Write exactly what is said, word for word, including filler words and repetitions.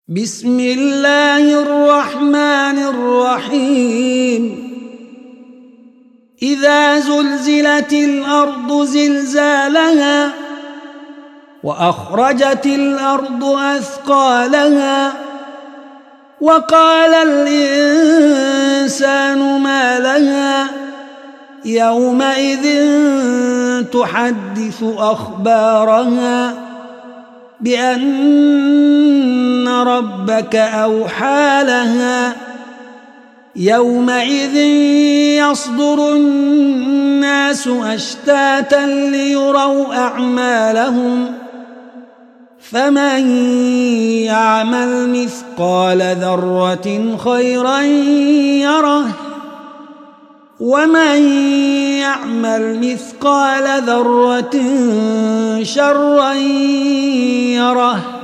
بسم الله الرحمن الرحيم إذا زلزلت الأرض زلزالها وأخرجت الأرض أثقالها وقال الإنسان ما لها يومئذ تحدث أخبارها بأن ربك أوحى لها يومئذ يصدر الناس أشتاتا ليروا أعمالهم فمن يعمل مثقال ذرة خيرا يره ومن يعمل مثقال ذرة شرا يره